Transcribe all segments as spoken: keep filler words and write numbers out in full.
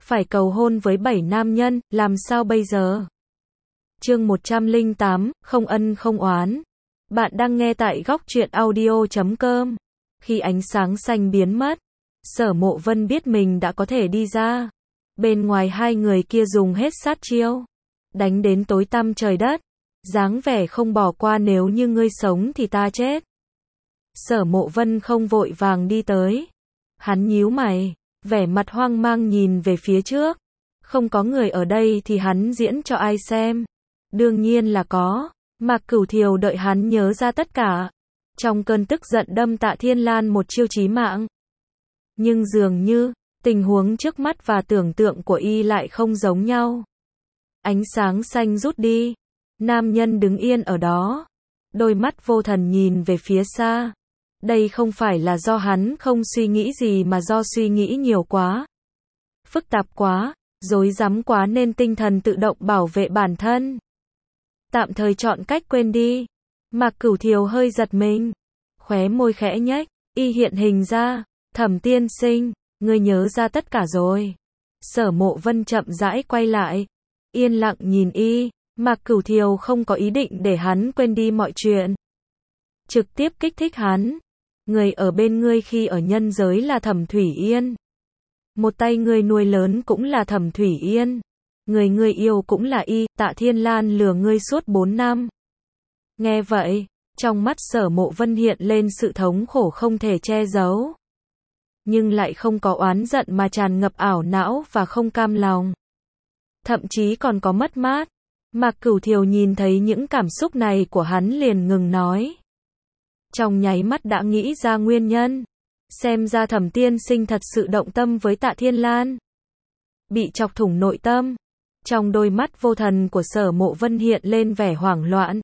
phải cầu hôn với bảy nam nhân, làm sao bây giờ? Chương một trăm lẻ tám, không ân không oán. Bạn đang nghe tại góc truyện audio chấm com. Khi ánh sáng xanh biến mất, Sở Mộ Vân biết mình đã có thể đi ra. Bên ngoài hai người kia dùng hết sát chiêu, đánh đến tối tăm trời đất, dáng vẻ không bỏ qua, nếu như ngươi sống thì ta chết. Sở Mộ Vân không vội vàng đi tới. Hắn nhíu mày, vẻ mặt hoang mang nhìn về phía trước. Không có người ở đây thì hắn diễn cho ai xem? Đương nhiên là có. Mạc Cửu Thiều đợi hắn nhớ ra tất cả. Trong cơn tức giận đâm Tạ Thiên Lan một chiêu chí mạng. Nhưng dường như, tình huống trước mắt và tưởng tượng của y lại không giống nhau. Ánh sáng xanh rút đi. Nam nhân đứng yên ở đó. Đôi mắt vô thần nhìn về phía xa. Đây không phải là do hắn không suy nghĩ gì mà do suy nghĩ nhiều quá. Phức tạp quá, rối rắm quá nên tinh thần tự động bảo vệ bản thân. Tạm thời chọn cách quên đi. Mạc Cửu Thiều hơi giật mình. Khóe môi khẽ nhếch, y hiện hình ra. Thẩm tiên sinh, ngươi nhớ ra tất cả rồi. Sở Mộ Vân chậm rãi quay lại. Yên lặng nhìn y. Mạc Cửu Thiều không có ý định để hắn quên đi mọi chuyện. Trực tiếp kích thích hắn. Người ở bên ngươi khi ở nhân giới là Thẩm Thủy Yên. Một tay ngươi nuôi lớn cũng là Thẩm Thủy Yên. Người ngươi yêu cũng là y. Tạ Thiên Lan lừa ngươi suốt bốn năm. Nghe vậy, trong mắt Sở Mộ Vân hiện lên sự thống khổ không thể che giấu. Nhưng lại không có oán giận mà tràn ngập ảo não và không cam lòng. Thậm chí còn có mất mát. Mạc Cửu Thiều nhìn thấy những cảm xúc này của hắn liền ngừng nói. Trong nháy mắt đã nghĩ ra nguyên nhân. Xem ra Thẩm tiên sinh thật sự động tâm với Tạ Thiên Lan. Bị chọc thủng nội tâm. Trong đôi mắt vô thần của Sở Mộ Vân hiện lên vẻ hoảng loạn.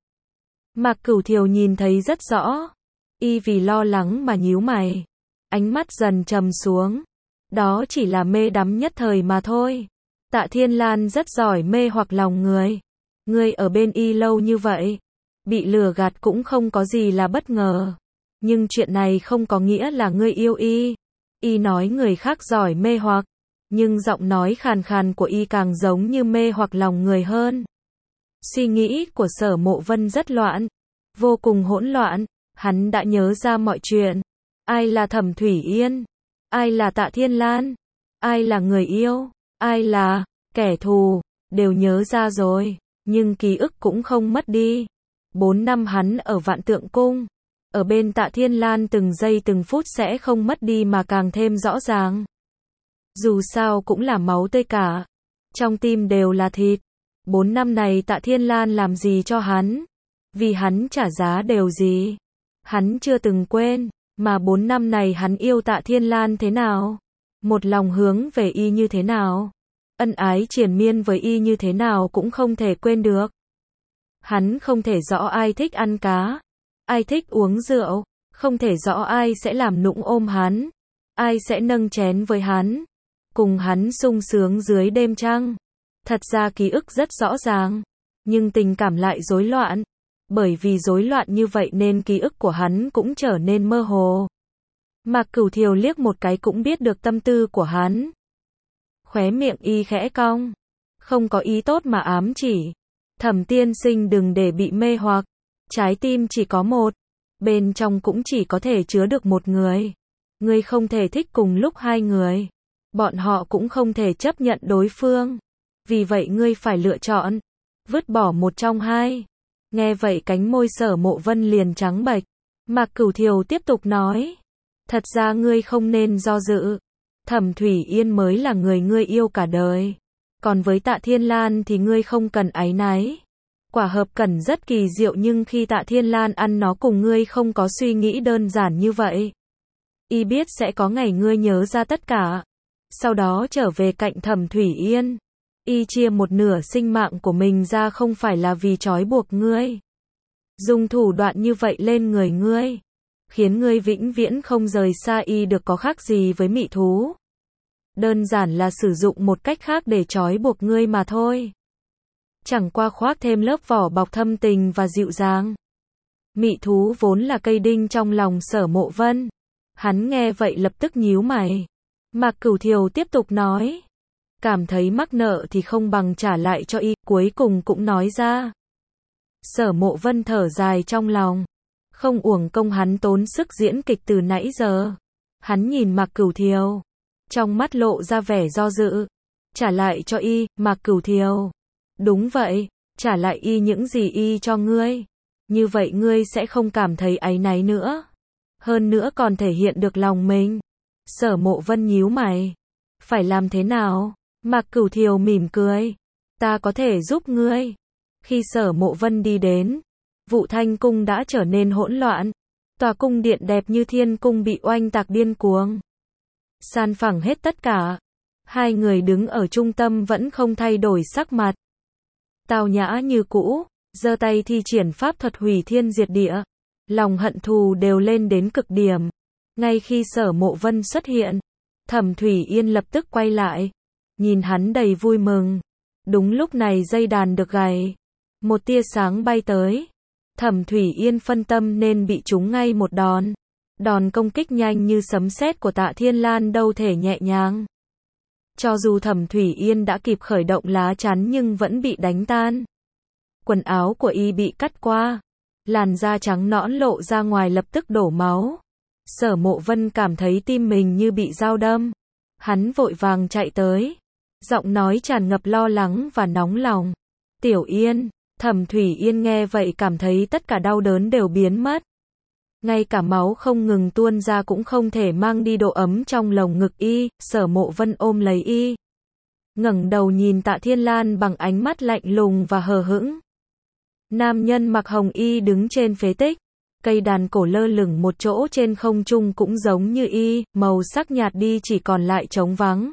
Mạc Cửu Thiều nhìn thấy rất rõ. Y vì lo lắng mà nhíu mày. Ánh mắt dần trầm xuống. Đó chỉ là mê đắm nhất thời mà thôi. Tạ Thiên Lan rất giỏi mê hoặc lòng người. Ngươi ở bên y lâu như vậy. Bị lừa gạt cũng không có gì là bất ngờ. Nhưng chuyện này không có nghĩa là ngươi yêu y. Y nói người khác giỏi mê hoặc. Nhưng giọng nói khàn khàn của y càng giống như mê hoặc lòng người hơn. Suy nghĩ của Sở Mộ Vân rất loạn. Vô cùng hỗn loạn. Hắn đã nhớ ra mọi chuyện. Ai là Thẩm Thủy Yên? Ai là Tạ Thiên Lan? Ai là người yêu? Ai là kẻ thù? Đều nhớ ra rồi. Nhưng ký ức cũng không mất đi. Bốn năm hắn ở Vạn Tượng Cung. Ở bên Tạ Thiên Lan từng giây từng phút sẽ không mất đi mà càng thêm rõ ràng. Dù sao cũng là máu tươi cả. Trong tim đều là thịt. Bốn năm này Tạ Thiên Lan làm gì cho hắn? Vì hắn trả giá đều gì? Hắn chưa từng quên. Mà bốn năm này hắn yêu Tạ Thiên Lan thế nào? Một lòng hướng về y như thế nào? Ân ái triền miên với y như thế nào cũng không thể quên được. Hắn không thể rõ ai thích ăn cá, ai thích uống rượu, không thể rõ ai sẽ làm nũng ôm hắn, ai sẽ nâng chén với hắn, cùng hắn sung sướng dưới đêm trăng. Thật ra ký ức rất rõ ràng, nhưng tình cảm lại rối loạn. Bởi vì rối loạn như vậy nên ký ức của hắn cũng trở nên mơ hồ. Mạc Cửu Thiều liếc một cái cũng biết được tâm tư của hắn. Khóe miệng y khẽ cong. Không có ý tốt mà ám chỉ. Thẩm tiên sinh đừng để bị mê hoặc. Trái tim chỉ có một. Bên trong cũng chỉ có thể chứa được một người. Ngươi không thể thích cùng lúc hai người. Bọn họ cũng không thể chấp nhận đối phương. Vì vậy ngươi phải lựa chọn. Vứt bỏ một trong hai. Nghe vậy cánh môi Sở Mộ Vân liền trắng bệch. Mạc Cửu Thiều tiếp tục nói. Thật ra ngươi không nên do dự. Thẩm Thủy Yên mới là người ngươi yêu cả đời. Còn với Tạ Thiên Lan thì ngươi không cần áy náy. Quả hợp cẩn rất kỳ diệu nhưng khi Tạ Thiên Lan ăn nó cùng ngươi không có suy nghĩ đơn giản như vậy. Y biết sẽ có ngày ngươi nhớ ra tất cả. Sau đó trở về cạnh Thẩm Thủy Yên. Y chia một nửa sinh mạng của mình ra không phải là vì trói buộc ngươi. Dùng thủ đoạn như vậy lên người ngươi. Khiến ngươi vĩnh viễn không rời xa y được có khác gì với mị thú. Đơn giản là sử dụng một cách khác để trói buộc ngươi mà thôi. Chẳng qua khoác thêm lớp vỏ bọc thâm tình và dịu dàng. Mị thú vốn là cây đinh trong lòng Sở Mộ Vân. Hắn nghe vậy lập tức nhíu mày. Mạc Cửu Thiều tiếp tục nói. cảm thấy mắc nợ thì không bằng trả lại cho y, cuối cùng cũng nói ra. Sở Mộ Vân thở dài trong lòng, không uổng công hắn tốn sức diễn kịch từ nãy giờ. Hắn nhìn Mạc Cửu Thiều, trong mắt lộ ra vẻ do dự. Trả lại cho y, Mạc Cửu Thiều. Đúng vậy, trả lại y những gì y cho ngươi. Như vậy ngươi sẽ không cảm thấy áy náy nữa. Hơn nữa còn thể hiện được lòng mình. Sở Mộ Vân nhíu mày. Phải làm thế nào? Mạc Cửu Thiều mỉm cười. Ta có thể giúp ngươi. Khi Sở Mộ Vân đi đến, Vũ Thanh Cung đã trở nên hỗn loạn. Tòa cung điện đẹp như thiên cung bị oanh tạc điên cuồng. San phẳng hết tất cả. Hai người đứng ở trung tâm vẫn không thay đổi sắc mặt. Tào Nhã như cũ, giơ tay thi triển pháp thuật hủy thiên diệt địa. Lòng hận thù đều lên đến cực điểm. Ngay khi Sở Mộ Vân xuất hiện, Thẩm Thủy Yên lập tức quay lại. Nhìn hắn đầy vui mừng. Đúng lúc này dây đàn được gảy. Một tia sáng bay tới. Thẩm Thủy Yên phân tâm nên bị trúng ngay một đòn. Đòn công kích nhanh như sấm sét của Tạ Thiên Lan đâu thể nhẹ nhàng. Cho dù Thẩm Thủy Yên đã kịp khởi động lá chắn nhưng vẫn bị đánh tan. Quần áo của y bị cắt qua. Làn da trắng nõn lộ ra ngoài lập tức đổ máu. Sở Mộ Vân cảm thấy tim mình như bị dao đâm. Hắn vội vàng chạy tới. Giọng nói tràn ngập lo lắng và nóng lòng. Tiểu Yên. Thẩm Thủy Yên nghe vậy cảm thấy tất cả đau đớn đều biến mất. Ngay cả máu không ngừng tuôn ra cũng không thể mang đi độ ấm trong lồng ngực y. Sở Mộ Vân ôm lấy y, ngẩng đầu nhìn Tạ Thiên Lan bằng ánh mắt lạnh lùng và hờ hững. Nam nhân mặc hồng y đứng trên phế tích. Cây đàn cổ lơ lửng một chỗ trên không trung cũng giống như y, màu sắc nhạt đi chỉ còn lại trống vắng.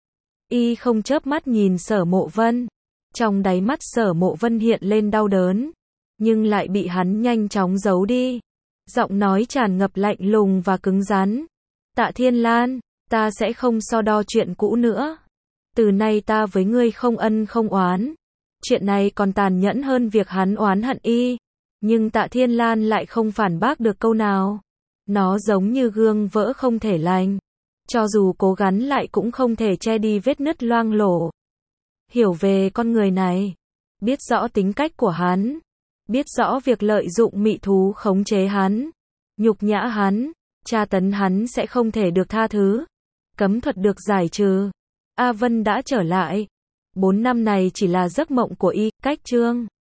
Y không chớp mắt nhìn Sở Mộ Vân. Trong đáy mắt Sở Mộ Vân hiện lên đau đớn, nhưng lại bị hắn nhanh chóng giấu đi. Giọng nói tràn ngập lạnh lùng và cứng rắn. Tạ Thiên Lan, ta sẽ không so đo chuyện cũ nữa. Từ nay ta với ngươi không ân không oán. Chuyện này còn tàn nhẫn hơn việc hắn oán hận y. Nhưng Tạ Thiên Lan lại không phản bác được câu nào. Nó giống như gương vỡ không thể lành. Cho dù cố gắng lại cũng không thể che đi vết nứt loang lổ. Hiểu về con người này. Biết rõ tính cách của hắn. Biết rõ việc lợi dụng mị thú khống chế hắn. Nhục nhã hắn. Tra tấn hắn sẽ không thể được tha thứ. Cấm thuật được giải trừ. A Vân đã trở lại. Bốn năm này chỉ là giấc mộng của y. Cách chương